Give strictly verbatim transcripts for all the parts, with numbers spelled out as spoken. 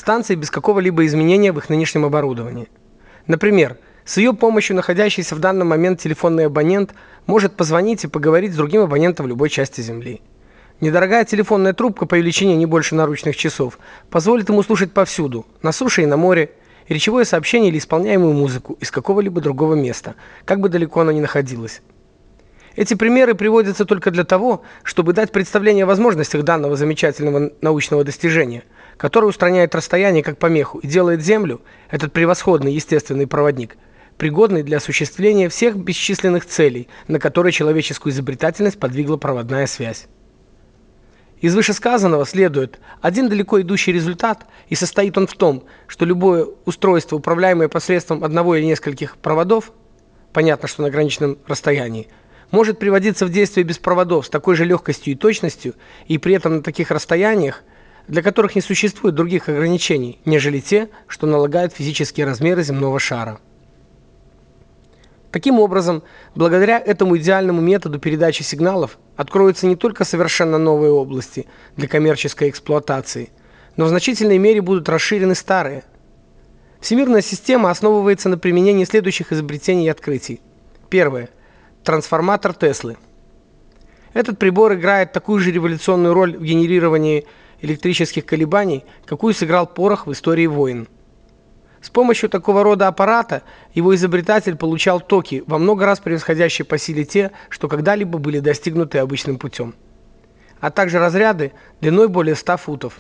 станции без какого-либо изменения в их нынешнем оборудовании. Например, с ее помощью находящийся в данный момент телефонный абонент может позвонить и поговорить с другим абонентом в любой части Земли. Недорогая телефонная трубка по величине не больше наручных часов позволит ему слушать повсюду, на суше и на море, речевое сообщение или исполняемую музыку из какого-либо другого места, как бы далеко оно ни находилось. Эти примеры приводятся только для того, чтобы дать представление о возможностях данного замечательного научного достижения, которое устраняет расстояние как помеху и делает Землю, этот превосходный естественный проводник, пригодной для осуществления всех бесчисленных целей, на которые человеческую изобретательность подвигла проводная связь. Из вышесказанного следует один далеко идущий результат, и состоит он в том, что любое устройство, управляемое посредством одного или нескольких проводов, понятно, что на ограниченном расстоянии, может приводиться в действие без проводов с такой же легкостью и точностью, и при этом на таких расстояниях, для которых не существует других ограничений, нежели те, что налагают физические размеры земного шара. Таким образом, благодаря этому идеальному методу передачи сигналов откроются не только совершенно новые области для коммерческой эксплуатации, но в значительной мере будут расширены старые. Всемирная система основывается на применении следующих изобретений и открытий. Первое. Трансформатор Теслы. Этот прибор играет такую же революционную роль в генерировании электрических колебаний, какую сыграл порох в истории войн. С помощью такого рода аппарата его изобретатель получал токи, во много раз превосходящие по силе те, что когда-либо были достигнуты обычным путем, а также разряды длиной более ста футов.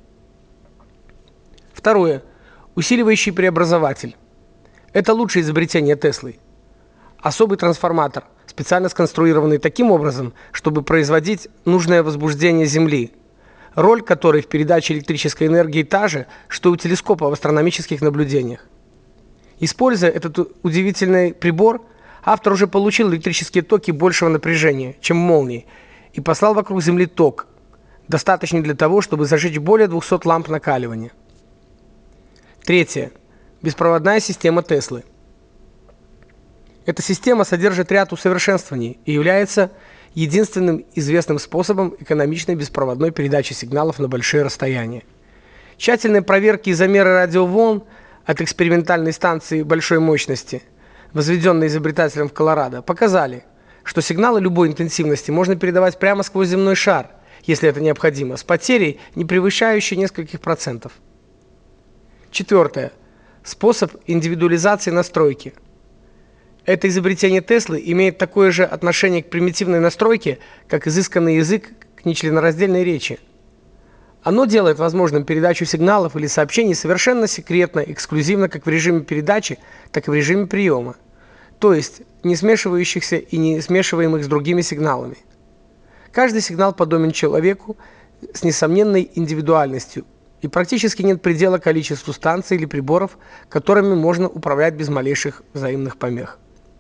Второе. Усиливающий преобразователь. Это лучшее изобретение Теслы. Особый трансформатор, специально сконструированный таким образом, чтобы производить нужное возбуждение Земли, роль которой в передаче электрической энергии та же, что и у телескопа в астрономических наблюдениях. Используя этот удивительный прибор, автор уже получил электрические токи большего напряжения, чем молнии, и послал вокруг Земли ток, достаточный для того, чтобы зажечь более двухсот ламп накаливания. Третье. Беспроводная система Теслы. Эта система содержит ряд усовершенствований и является единственным известным способом экономичной беспроводной передачи сигналов на большие расстояния. Тщательные проверки и замеры радиоволн от экспериментальной станции большой мощности, возведенной изобретателем в Колорадо, показали, что сигналы любой интенсивности можно передавать прямо сквозь земной шар, если это необходимо, с потерей, не превышающей нескольких процентов. Четвертое. Способ индивидуализации настройки. Это изобретение Теслы имеет такое же отношение к примитивной настройке, как изысканный язык к нечленораздельной речи. Оно делает возможным передачу сигналов или сообщений совершенно секретно, эксклюзивно как в режиме передачи, так и в режиме приема, то есть не смешивающихся и не смешиваемых с другими сигналами. Каждый сигнал подобен человеку с несомненной индивидуальностью, и практически нет предела количеству станций или приборов, которыми можно управлять без малейших взаимных помех.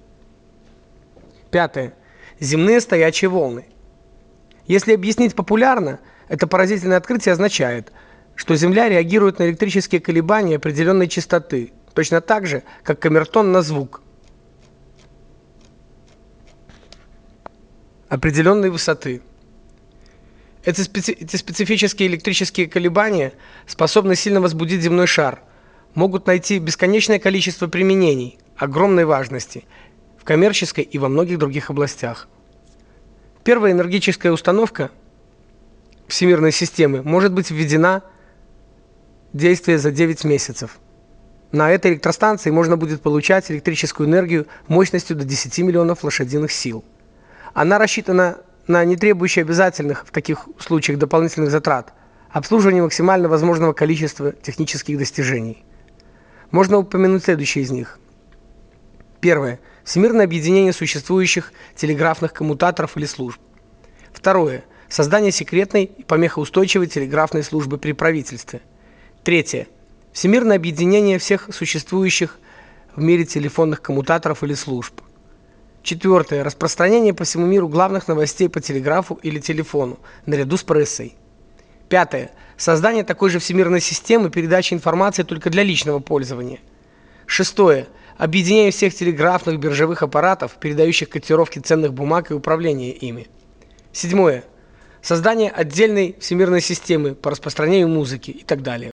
Пятое. Земные стоячие волны. Если объяснить популярно, это поразительное открытие означает, что Земля реагирует на электрические колебания определенной частоты, точно так же, как камертон на звук определенной высоты. Эти, специ... Эти специфические электрические колебания способны сильно возбудить земной шар, могут найти бесконечное количество применений огромной важности в коммерческой и во многих других областях. Первая энергетическая установка всемирной системы может быть введена в действие за девять месяцев. На этой электростанции можно будет получать электрическую энергию мощностью до десяти миллионов лошадиных сил. Она рассчитана на не требующие обязательных в таких случаях дополнительных затрат обслуживание максимально возможного количества технических достижений. Можно упомянуть следующие из них. Первое. Всемирное объединение существующих телеграфных коммутаторов или служб. Второе. Создание секретной и помехоустойчивой телеграфной службы при правительстве. Третье. Всемирное объединение всех существующих в мире телефонных коммутаторов или служб. Четвертое. Распространение по всему миру главных новостей по телеграфу или телефону, наряду с прессой. Пятое. Создание такой же всемирной системы передачи информации только для личного пользования. Шестое. Объединение всех телеграфных биржевых аппаратов, передающих котировки ценных бумаг и управление ими. Седьмое. Создание отдельной всемирной системы по распространению музыки и так далее.